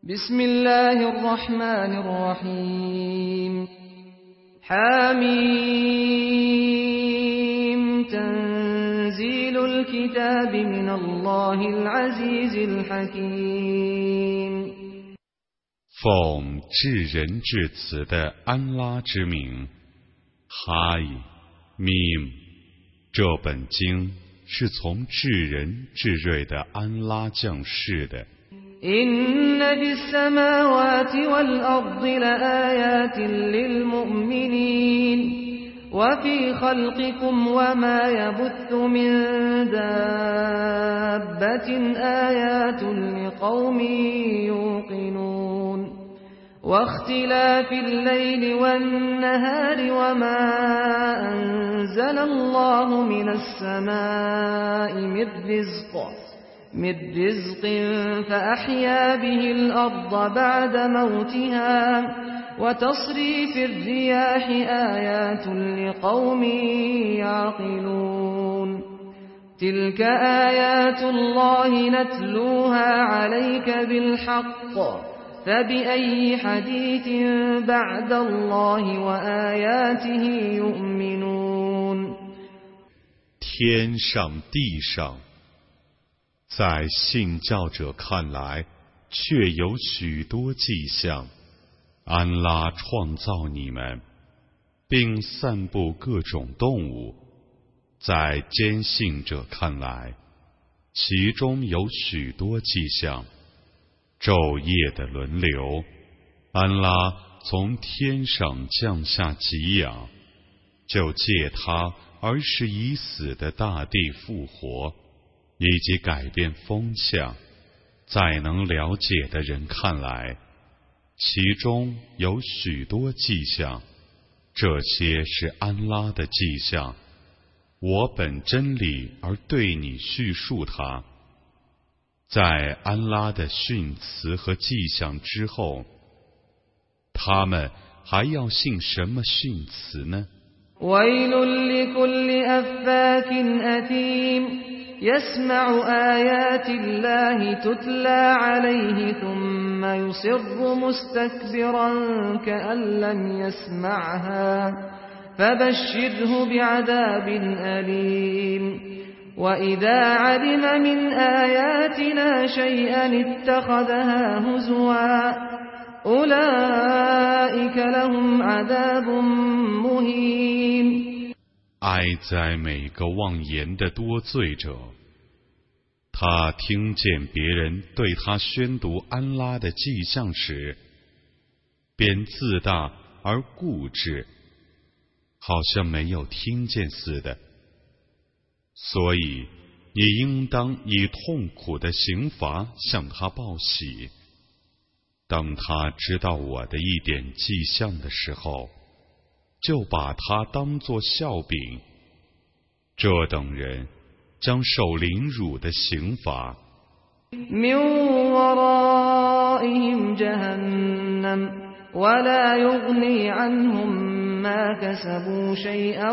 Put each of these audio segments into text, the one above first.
بسم الله الرحمن الرحيم حميم تنزيل الكتاب من الله العزيز الحكيم 奉至仁至慈的安拉之名，哈伊米姆，这本经是从至仁至睿的安拉降世的。 إن في السماوات والأرض لآيات للمؤمنين وفي خلقكم وما يبث من دابة آيات لقوم يوقنون واختلاف الليل والنهار وما أنزل الله من السماء من رزق فأحيا به الأرض بعد موتها وتصريف الرياح آيات لقوم يعقلون تلك آيات الله نتلوها عليك بالحق فبأي حديث بعد الله وآياته يؤمنون 天上地上，在信教者看来，却有许多迹象。安拉创造你们，并散布各种动物，在坚信者看来，其中有许多迹象。昼夜的轮流，安拉从天上降下给养，就借它而使已死的大地复活，以及改变风向，在能了解的人看来，其中有许多迹象，这些是安拉的迹象。我本真理而对你叙述它。在安拉的训词和迹象之后，他们还要信什么训词呢 ويل لكل أفاك أثيم يسمع آيات الله تتلى عليه ثم يصر مستكبرا كأن لم يسمعها فبشره بعذاب أليم وإذا علم من آياتنا شيئا اتخذها هزوا أولئك لهم عذاب مهين 哀哉每个妄言的多罪者，他听见别人对他宣读安拉的迹象时，便自大而固执，好像没有听见似的。所以你应当以痛苦的刑罚向他报喜。当他知道我的一点迹象的时候，就把它当作笑柄。这等人将受凌辱的刑罚。 من ورائهم جهنم ولا يغني عنهم ما كسبوا شيئا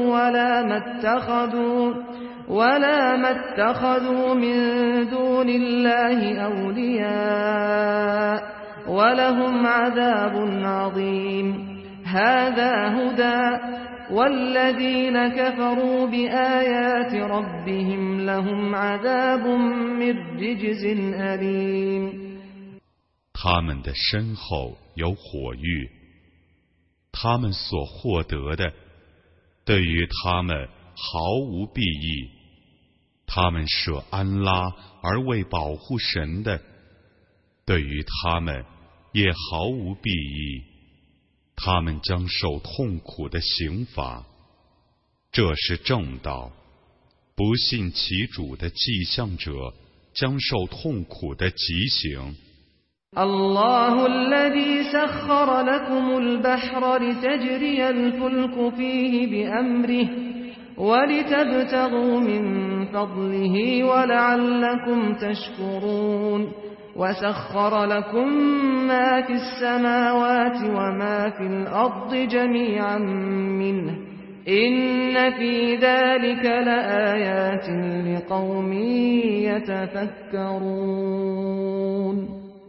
ولا ما اتخذوا من دون الله أولياء ولهم عذاب عظيم هذا هدى والذين كفروا بآيات ربهم لهم عذاب من رجز أليم 他们的身后有火狱，他们所获得的对于他们毫无裨益。他们舍安拉而为保护神的，对于他们也毫无裨益。他们将受痛苦的刑罚，这是正道。不信其主的迹象者将受痛苦的极刑。 الله الذي سخر لكم البحر لتجري الفلك فيه بأمره ولتبتغوا من فضله ولعلكم تشكرون وسخر لكم ما في السماوات وما في الأرض جميعا منه إن في ذلك لآيات لقوم يتفكرون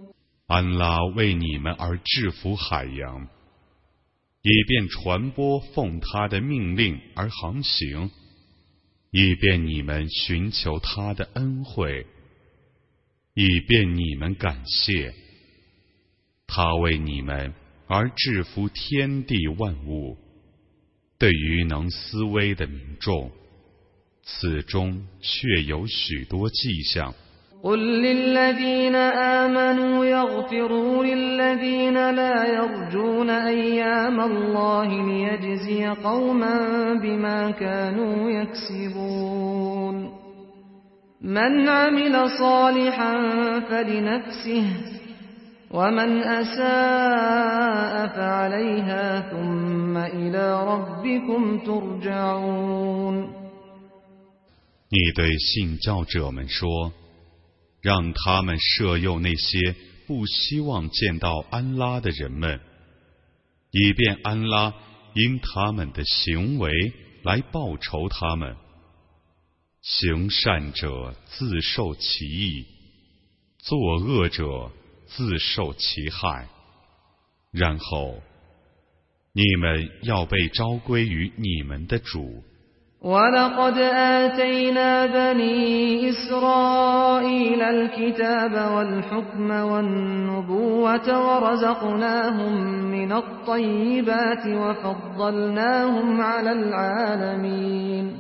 安拉为你们而制服海洋，以便传播奉他的命令而航行，以便你们寻求他的恩惠，以便你们感谢。他为你们而制服天地万物，对于能思维的民众，此中确有许多迹象。 قل للذين آمنوا يغفروا للذين لا يرجون أيام الله ليجزي قوما بما كانوا يكسبون من عمل صالحا فلنفسه ومن أساء فعليها ثم إلى ربكم ترجعون。 你对信教者们说，让他们摄诱那些不希望见到安拉的人们，以便安拉因他们的行为来报酬他们。行善者自受其益，作恶者自受其害。然后，你们要被召归于你们的主。 وَلَقَدْ آتَيْنَا بَنِي إِسْرَائِيلَ الْكِتَابَ وَالْحُكْمَ وَالنُّبُوَّةَ وَرَزَقْنَاهُم مِّنَ الطَّيِّبَاتِ وَفَضَّلْنَاهُمْ عَلَى الْعَالَمِينَ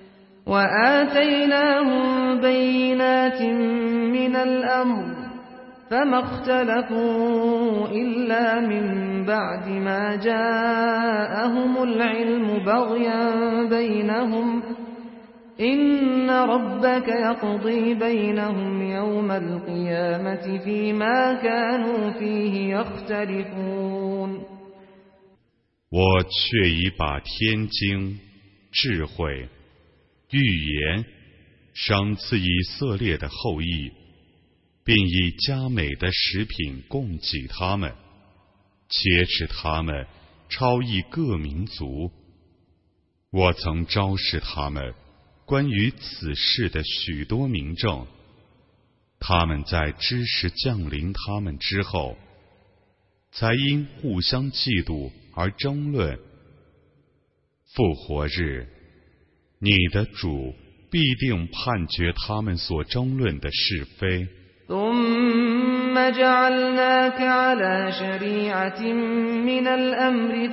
وَآتَيْنَاهُم بَيِّنَاتٍ مِّنَ الْأَمْرِ فما اختلفوا إلا من بعد ما جاءهم العلم بغيا بينهم إن ربك يقضي بينهم يوم القيامة فيما كانوا فيه يختلفون。 我却已把天经、智慧、预言赏赐以色列的后裔，并以佳美的食品供给他们，且使他们超越各民族。我曾昭示他们关于此事的许多明证，他们在知识降临他们之后，才因互相嫉妒而争论。复活日，你的主必定判决他们所争论的是非。 ثم جعلناك على شريعة من الأمر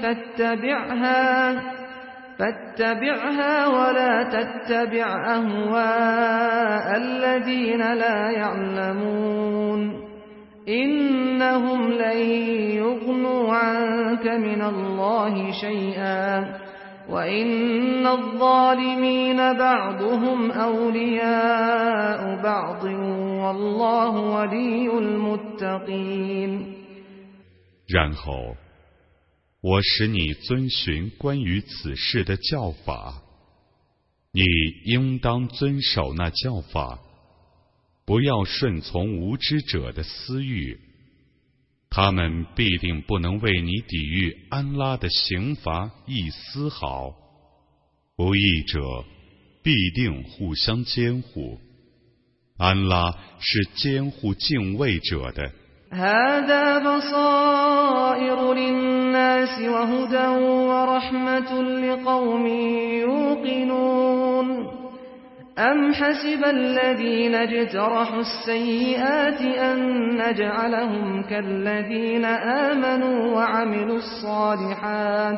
فاتبعها ولا تتبع أهواء الذين لا يعلمون إنهم لن يغنوا عنك من الله شيئا وإن الظالمين بعضهم أولياء بعض والله ولي المتقين。 然后，我使你遵循关于此事的教法，你应当遵守那教法，不要顺从无知者的私欲，他们必定不能为你抵御安拉的刑罚一丝毫。不义者必定互相监护，安拉是监护敬畏者的。 هذا بصائر للناس وهدى ورحمة لقوم يوقنون أم حسب الذين اجترحوا السيئات أن نجعلهم كالذين آمنوا وعملوا الصالحات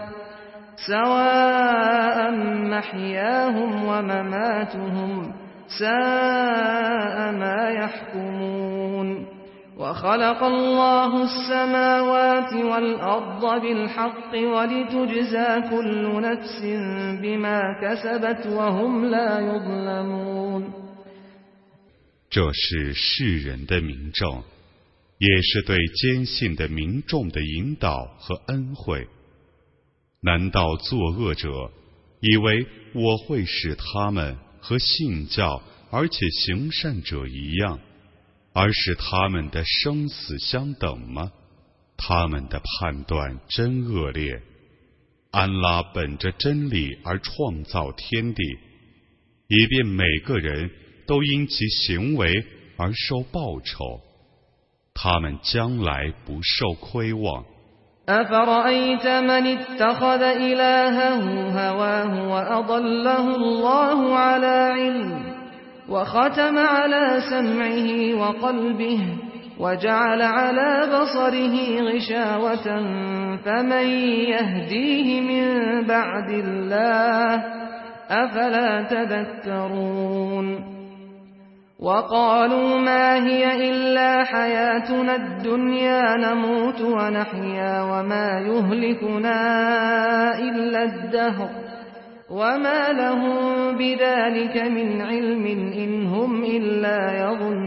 سواء محياهم ومماتهم ساء ما يحكمون وخلق الله السماوات والأرض بالحق ولتجزى كل نفس بما كسبت وهم لا يظلمون。 这是世人的明证，也是对坚信的民众的引导和恩惠。难道作恶者以为我会使他们和信教而且行善者一样，而使他们的生死相等吗？他们的判断真恶劣。安拉本着真理而创造天地，以便每个人都因其行为而受报酬。 他们将来不受亏望。 أفرأيت من اتخذ إلهه هواه وأضله الله على علم وختم على سمعه وقلبه وجعل على بصره غشاوة فمن يهديه من بعد الله أفلا تذكرون وقالوا ما هي إلا حياتنا الدنيا نموت ونحيا وما يهلكنا إلا الدهر وما لهم بذلك من علم إن هم إلا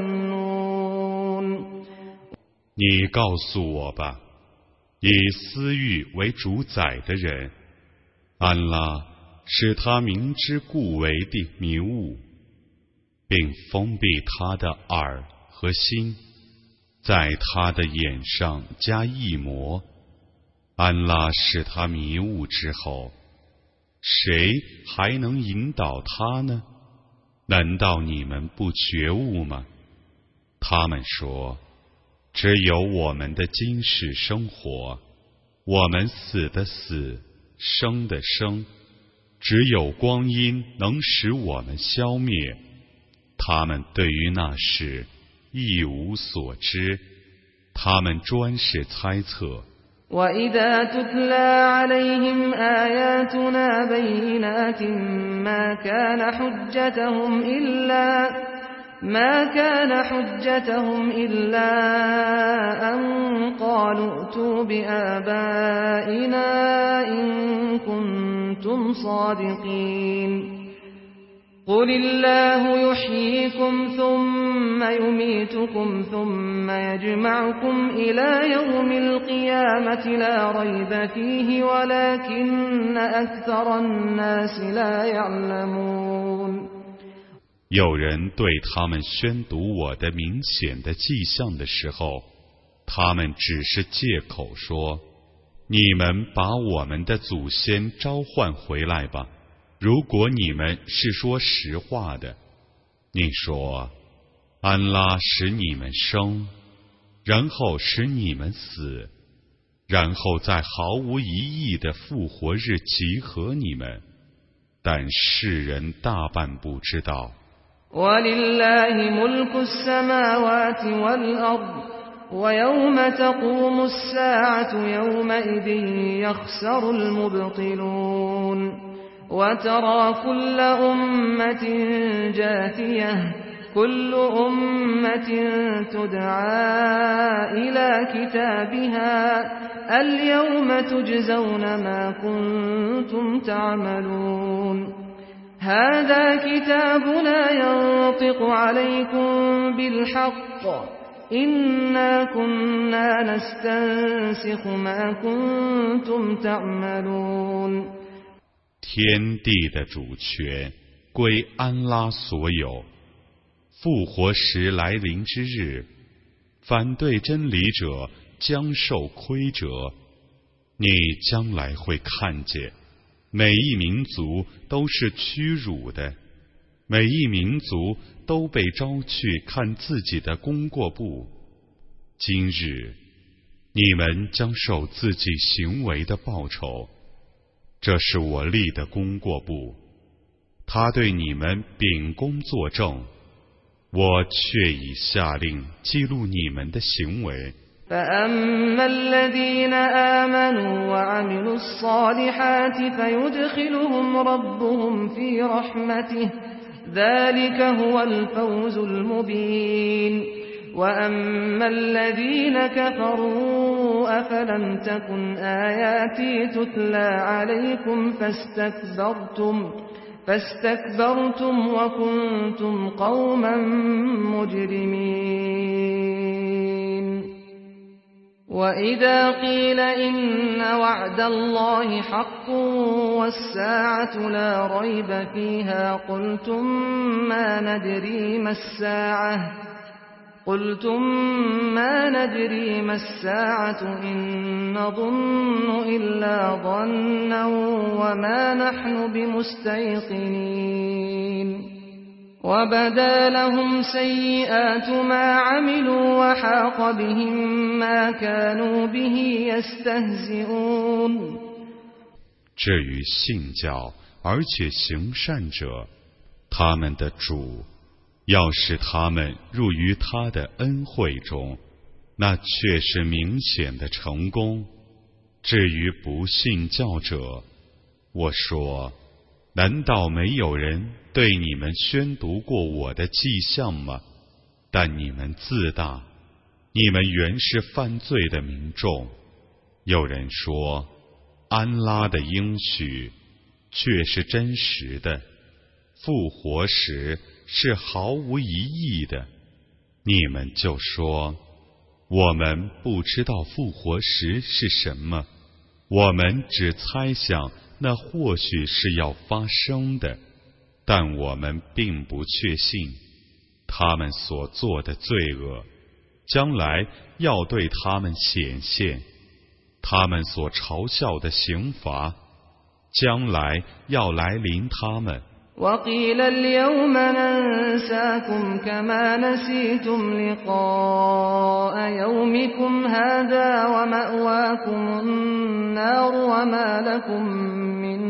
يظنون 你告诉我吧，以私欲为主宰的人，安拉使他明知故为的迷雾，并封闭他的耳和心，在他的眼上加一魔。安拉使他迷雾之后，谁还能引导他呢？难道你们不觉悟吗？他们说，只有我们的今世生活，我们死的死，生的生，只有光阴能使我们消灭。他们对于那事一无所知，他们专是猜测。 وَإِذَا تُتْلَى عَلَيْهِمْ آيَاتُنَا بَيِّنَاتٍ مَا كَانَ حُجَّتَهُمْ إِلَّا أَن قَالُوا ائْتُوا بِآبَائِنَا إِن كُنتُمْ صَادِقِينَ قُلِ اللَّهُ يُحْيِيكُمْ ثُمَّ يُمِيتُكُمْ ثُمَّ يَجْمَعُكُمْ إِلَى يَوْمِ الْقِيَامَةِ لَا رَيْبَ فِيهِ وَلَكِنَّ أَكْثَرَ النَّاسِ لَا يَعْلَمُونَ 有人对他们宣读我的明显的迹象的时候，他们只是借口说，你们把我们的祖先召唤回来吧，如果你们是说实话的。你说，安拉使你们生，然后使你们死，然后在毫无疑义的复活日集合你们，但世人大半不知道。 وَلِلَّهِ مُلْكُ السَّمَاوَاتِ وَالْأَرْضِ وَيَوْمَ تَقُومُ السَّاعَةُ يَوْمَئِذٍ يَخْسَرُ الْمُبْطِلُونَ وَتَرَى كُلَّ أُمَّةٍ جَاثِيَةً كُلُّ أُمَّةٍ تُدْعَى إِلَى كِتَابِهَا الْيَوْمَ تُجْزَوْنَ مَا كُنتُمْ تَعْمَلُونَ هذا كتابنا ينطق عليكم بالحق إنا كنا نستنسخ ما كنتم تعملون 天地的主权归安拉所有，复活时来临之日，反对真理者将受亏折。你将来会看见每一民族都是屈辱的，每一民族都被招去看自己的功过簿。今日，你们将受自己行为的报酬。这是我立的功过簿，他对你们秉公作证，我却已下令记录你们的行为。 فأما الذين آمنوا وعملوا الصالحات فيدخلهم ربهم في رحمته ذلك هو الفوز المبين وأما الذين كفروا أفلم تكن آياتي تتلى عليكم فاستكبرتم وكنتم قوما مجرمين وَإِذَا قِيلَ إِنَّ وَعْدَ اللَّهِ حَقٌّ وَالسَّاعَةُ لَا رَيْبَ فِيهَا قُلْتُم مَّا نَدْرِي مَا السَّاعَةُ إِن نَّظُنُّ إِلَّا ظَنًّا وَمَا نَحْنُ بِمُسْتَيْقِنِينَ وبدا لهم سيئات ما عملوا وحاق بهم ما كانوا به يستهزئون。 至于信教而且行善者，他们的主要使他们入于他的恩惠中，那却是明显的成功。至于不信教者，我说，难道没有人对你们宣读过我的迹象吗？但你们自大，你们原是犯罪的民众。有人说，安拉的应许却是真实的，复活时是毫无疑义的。你们就说，我们不知道复活时是什么，我们只猜想那或许是要发生的，但我们并不确信。他们所做的罪恶，将来要对他们显现；他们所嘲笑的刑罚，将来要来临他们。 وقيل اليوم ننساكم كما نسيتم لقاء يومكم هذا ومأواكم النار وما لكم من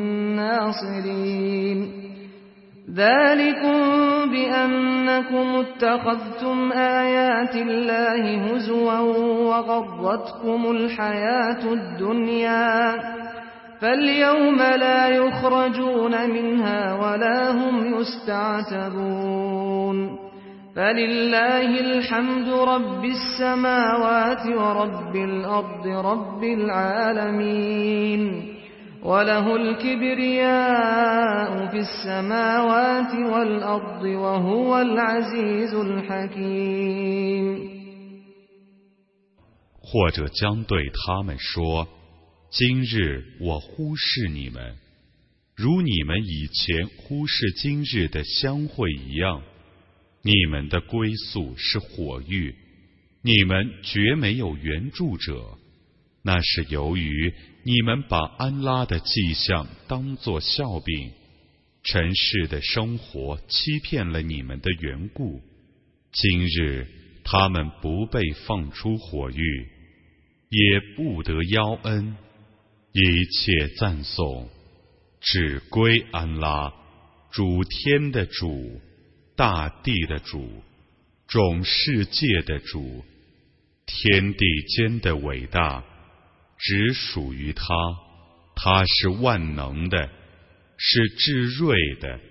ناصرين ذلكم بأنكم اتخذتم آيات الله هزوا وغرتكم الحياة الدنيا فاليوم لا يخرجون منها ولا هم يستعتبون فلله الحمد رب السماوات ورب الأرض رب العالمين وله الكبرياء في السماوات والأرض وهو العزيز الحكيم。 或者将对他们说，今日我忽视你们，如你们以前忽视今日的相会一样。你们的归宿是火狱，你们绝没有援助者。那是由于你们把安拉的迹象当作笑柄，尘世的生活欺骗了你们的缘故。今日他们不被放出火狱，也不得邀恩。一切赞颂只归安拉，主天的主，大地的主，众世界的主，天地间的伟大只属于他，他是万能的，是至睿的。